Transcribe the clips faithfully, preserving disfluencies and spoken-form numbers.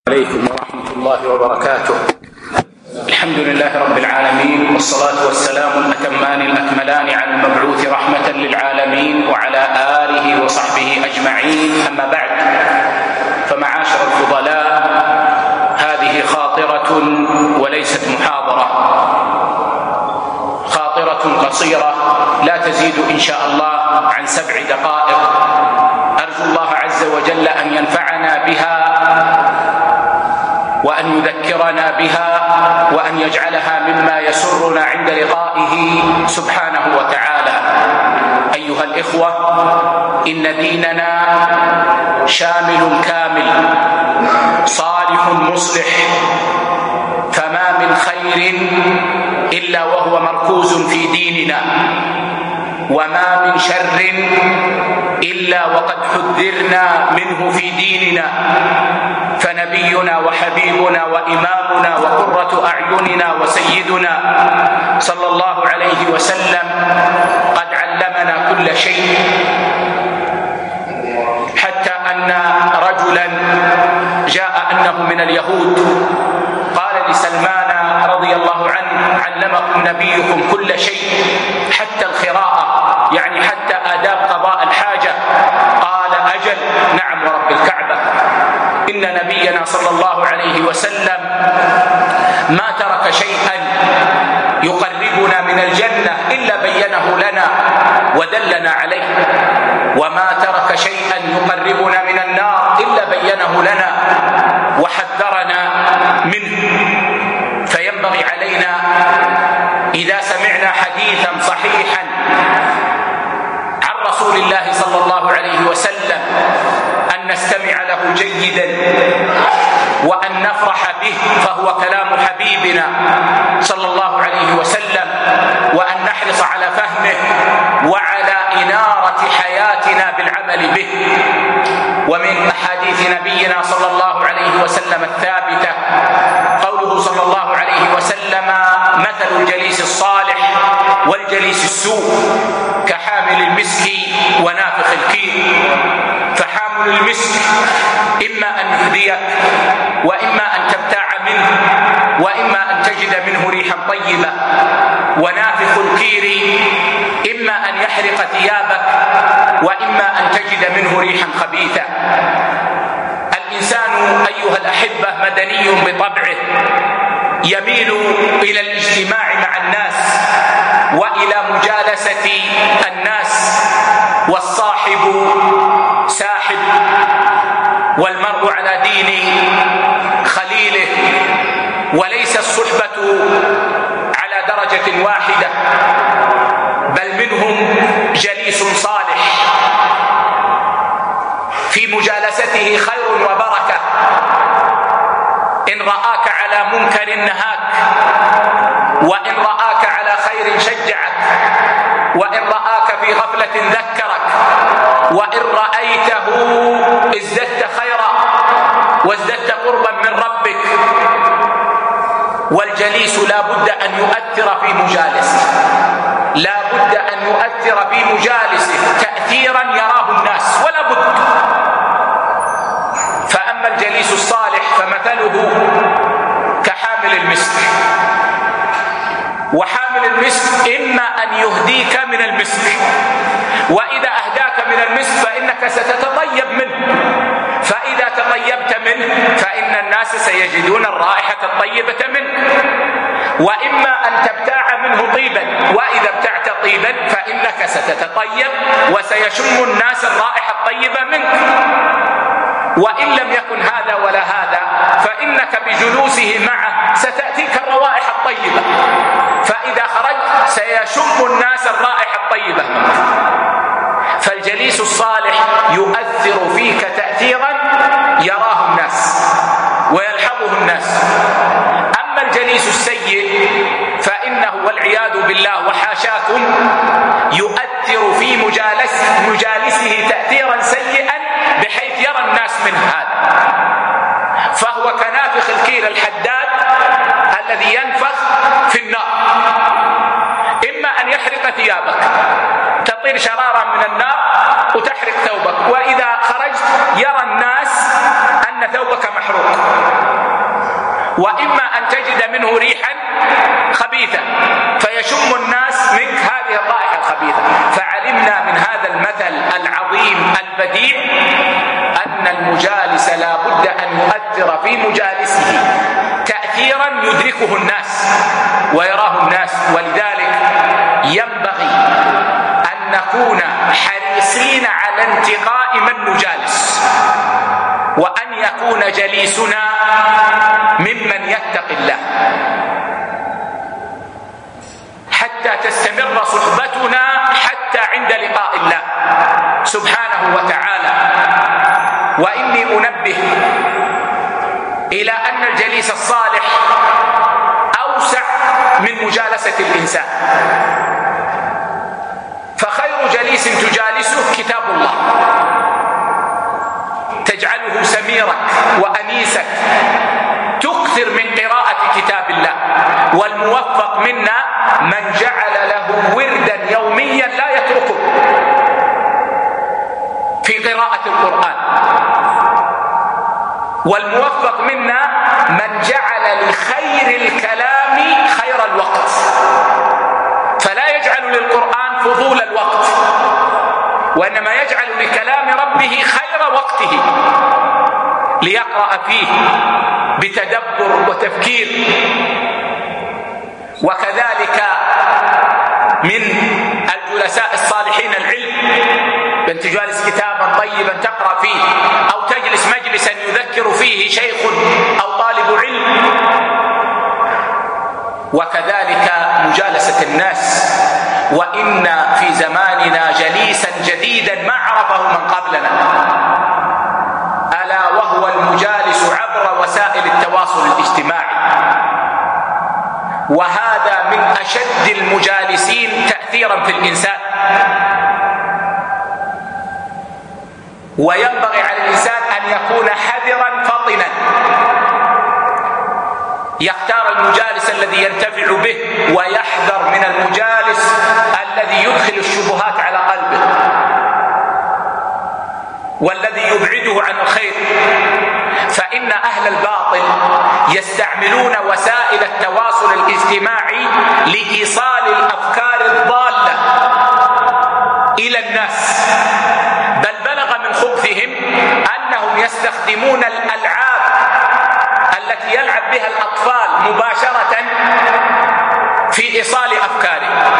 عليكم ورحمة الله وبركاته. الحمد لله رب العالمين، والصلاة والسلام الأتمان الأكملان على المبعوث رحمة للعالمين وعلى آله وصحبه أجمعين، أما بعد، فمعاشر الفضلاء، هذه خاطرة وليست محاضرة، خاطرة قصيرة لا تزيد إن شاء الله عن سبع دقائق، أرجو الله عز وجل أن ينفعنا بها وأن يذكرنا بها وأن يجعلها مما يسرنا عند لقائه سبحانه وتعالى. أيها الإخوة، إن ديننا شامل كامل صالح مصلح، فما من خير إلا وهو مركوز في ديننا، وما من شر إلا وقد حذرنا منه في ديننا، فنبينا وحبيبنا وإمامنا وقرة أعيننا وسيدنا صلى الله عليه وسلم قد علمنا كل شيء، حتى أن رجلا جاء أنه من اليهود قال لسلمان رضي الله عنه: علمكم نبيكم كل شيء حتى القراءة، يعني حتى آداب قضاء الحاجة. قال: أجل، نعم ورب الكعبة، إن نبينا صلى الله عليه وسلم ما ترك شيئا يقربنا من الجنة إلا بينه لنا ودلنا عليه، وما ترك شيئا يقربنا من النار إلا بينه لنا وحذرنا منه. فينبغي علينا إذا سمعنا حديثا صحيحا عن رسول الله صلى الله عليه وسلم أن نستمع له جيدا وأن نفرح به، فهو كلام حبيبنا صلى الله عليه وسلم، وأن نحرص على فهمه وعلى إنارة حياتنا بالعمل به. ومن أحاديث نبينا صلى الله عليه وسلم الثابتة قوله صلى الله عليه وسلم: مثل الجليس الصالح والجليس السوء كحامل المسك ونافخ الكير. فحامل المسك إما أن يهديك، وإما أن تبتاع منه، وإما أن تجد منه ريحا طيبة. ونافخ الكير إما أن يحرق ثيابك، وإما أن تجد منه ريحا خبيثة. الإنسان أيها الأحبة مدني بطبعه، يميل إلى الاجتماع مع الناس وإلى مجالسة الناس، والصاحب ساحب، والمرء على دين خليله، وليس الصحبة على درجة واحدة، بل منهم جليس صالح في مجالسته خير وبركة، إن رآك على منكر نهاك، وإن رآك على خير شجعك، وإن رآك في غفلة ذكرك، وإن رأيته ازددت خيرا وازددت قربا من ربك. والجليس لا بد أن يؤثر في مجالسه، لا بد أن يؤثر في مجالسه تأثيرا يراه الناس، ولا بد. فأما الجليس الصالح فمثله كحامل المسك، وحامل المسك إما أن يهديك من المسك، وإذا أهداك من المسك فإنك ستتطيب منه، فإذا تطيبت منه فإن الناس سيجدون الرائحة الطيبة منه. وإما أن تبتاع منه طيبا، وإذا ابتعت طيبا فإنك ستتطيب وسيشم الناس الرائحة الطيبة منك. وإن لم يكن هذا ولا هذا، فإنك بجلوسه معه ستأتيك الروائح الطيبة، فإذا خرجت سيشم الناس الرائحة الطيبة منك. فالجليس الصالح يؤثر فيك تأثيرا يراه الناس ويلحظه الناس. أما الجليس السيء فإنه والعياذ بالله وحاشاكم يؤثر في مجالس مجالسه تأثيرا سيئا بحيث يرى الناس من هذا، فهو كنافخ الكير الحداد الذي ينفخ في النار، إما أن يحرق ثيابك، تطير شرارة من النار وتحرق ثوبك، وإذا خرجت يرى الناس أن ثوبك محروق. وإما أن تجد منه ريحا خبيثة فيشم الناس منك هذه الرائحة الخبيثة. فعلمنا من هذا المثل العظيم البديع أن المجالس لا بد أن يؤثر في مجالسه تأثيرا يدركه الناس ويراه الناس. ولذلك ينبغي أن نكون حريصين على انتقاء من نجالس، وأن يكون جليسنا ممن يتقي الله، حتى تستمر صحبتنا حتى عند لقاء الله سبحانه وتعالى. وإني أنبه إلى أن الجليس الصالح أوسع من مجالسة الإنسان. فخير جليس تجالسه كتاب الله، تجعله سميرك وأنيسك، تكثر من قراءة كتاب الله. والموفق منا من جعل له وردا يوميا لا يتركه في قراءة القرآن. والموفق منا من جعل لخير الكلام خير الوقت، فلا يجعل للقرآن فضول الوقت، وإنما يجعل لكلام ربه خير وقته ليقرأ فيه بتدبر وتفكير. وكذلك من الجلساء الصالحين العلم، بأن تجالس كتابا طيبا تقرأ فيه، أو تجلس مجلسا يذكر فيه شيخ أو طالب علم. وكذلك مجالسة الناس، وإن في زماننا جليسا جديدا ما عرفه من قبلنا، ألا وهو المجالس عبر وسائل التواصل الاجتماعي. وهذا من أشد المجالسين تأثيرا في الإنسان. وينبغي على الإنسان أن يكون حذرا فطنا، يختار المجالس الذي ينتفع به، ويحذر من المجالس الذي يدخل الشبهات على قلبه والذي يبعده عن الخير. فإن أهل الباطل يستعملون وسائل التواصل الاجتماعي لإيصال الأفكار الضالة إلى الناس، بل بلغ من خبثهم أنهم يستخدمون الألعاب التي يلعب بها الأطفال مباشرة في إيصال أفكارهم،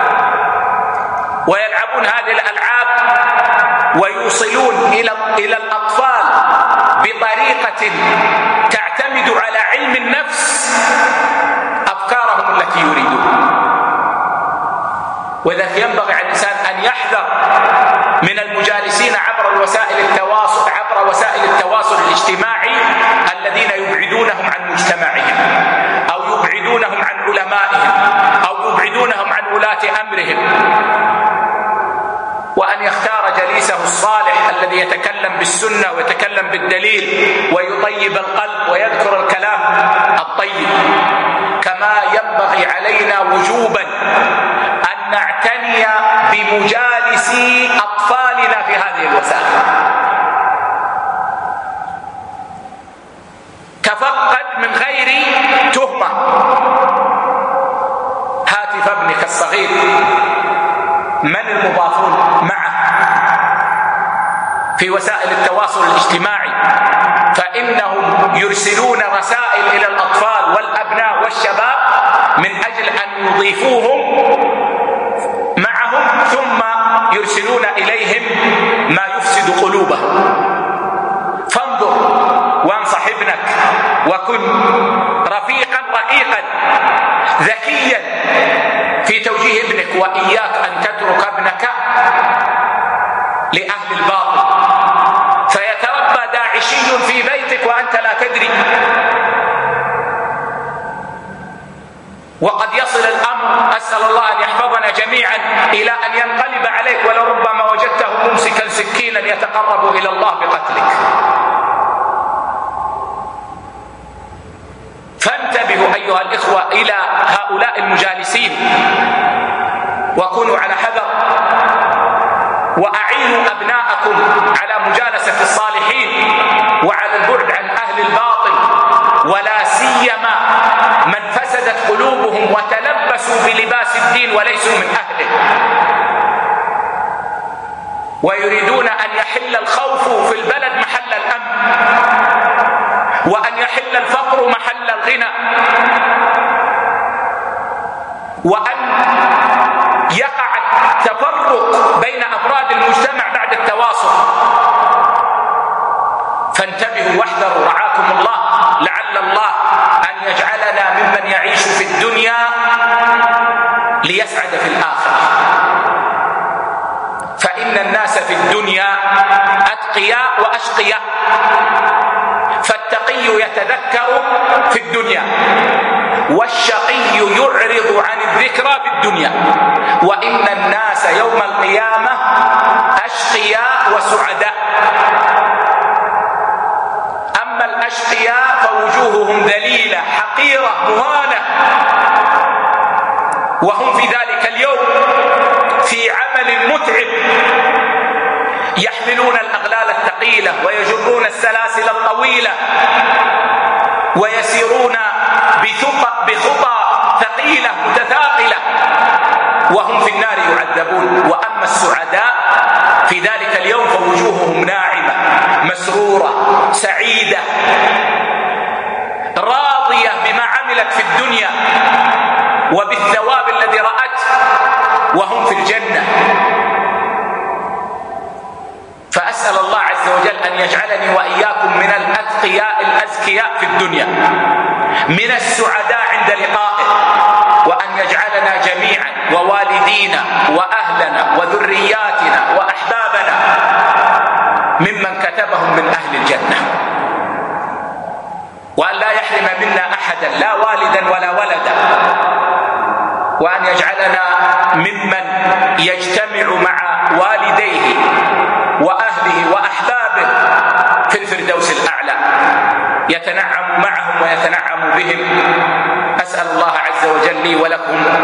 ويلعبون هذه الألعاب ويوصلون إلى إلى الأطفال بطريقة تعتمد على علم النفس أفكارهم التي يريدون. وذلك ينبغي على الإنسان أن يحذر من المجالسين عبر الوسائل التواصل عبر وسائل التواصل الاجتماعي الذين يبعدونهم عن مجتمعهم، أو يبعدونهم عن علمائهم، أو يبعدونهم عن ولاة أمرهم. وأن يختار جليسه الصالح الذي يتكلم بالسنة ويتكلم بالدليل ويطيب القلب ويذكر الكلام الطيب. كما ينبغي علينا وجوبا أن نعتني بمجالس أطفالنا في هذه الوسائل. تفقد من غير تهمة هاتف ابنك الصغير من المضافون معه في وسائل التواصل الاجتماعي، فإنهم يرسلون رسائل إلى الأطفال والأبناء والشباب من أجل أن يضيفوهم معهم، ثم يرسلون إليهم ما يفسد قلوبهم. فانظر وانصح ابنك، وكن رفيقا رقيقا ذكيا في توجيه ابنك، وإياك أن تترك ابنك لأهل الباطل فيتربى داعشي في بيتك وأنت لا تدري. وقد يصل الأمر، أسأل الله أن يحفظنا جميعا، إلى أن ينقلب عليك ولربما وجدته ممسكا سكينا يتقرب إلى الله بقتلك. فانتبهوا أيها الإخوة إلى هؤلاء المجالسين وكونوا على حذر، وأعينوا أبناءكم على مجالسة الصالحين وعلى البعد عن أهل الباطل، ولا سيما من فسدت قلوبهم وتلبسوا بلباس الدين وليسوا من أهله، ويريدون أن يحل الخوف في البلد محل الأمن، وأن يحل الفقر محل الغنى، وأن يقع التفرق بين أفراد المجتمع بعد التواصل. فانتبهوا واحذروا رعاكم الله، لعل الله أن يجعلنا ممن يعيش في الدنيا ليسعد في الآخرة. فإن الناس في الدنيا أتقياء وأشقياء، فالتقي يتذكر في الدنيا، والشقي يعرض عن الذكرى في الدنيا. وإن الناس يوم القيامة أشقياء وسعداء. أما الأشقياء فوجوههم ذليلة حقيرة مهانة، وهم في ذلك اليوم في عمل متعب، يحملون الأغلال الثقيلة ويجرون السلاسل الطويلة ويسيرون بخطى ثقيلة متثاقلة، وهم في النار يعذبون. وأما السعداء في ذلك اليوم فوجوههم ناعمة مسرورة سعيدة راضية بما عملت في الدنيا وبالثواب الذي رأته، وهم في الجنة. فأسأل الله عز وجل أن يجعلني وإياكم من الأتقياء الأزكياء في الدنيا، من السعداء عند لقائه، وأن يجعلنا جميعا ووالدينا وأهلنا وذرياتنا وأحبابنا ممن كتبهم من أهل الجنة، وأن لا يحرم منا أحدا لا والدا ولا ولدا، وأن يجعلنا ممن يجتمع مع والديه وأهله وأحبابه في الفردوس الأعلى، يتنعم معهم ويتنعم بهم. أسأل الله عز وجل لي ولكم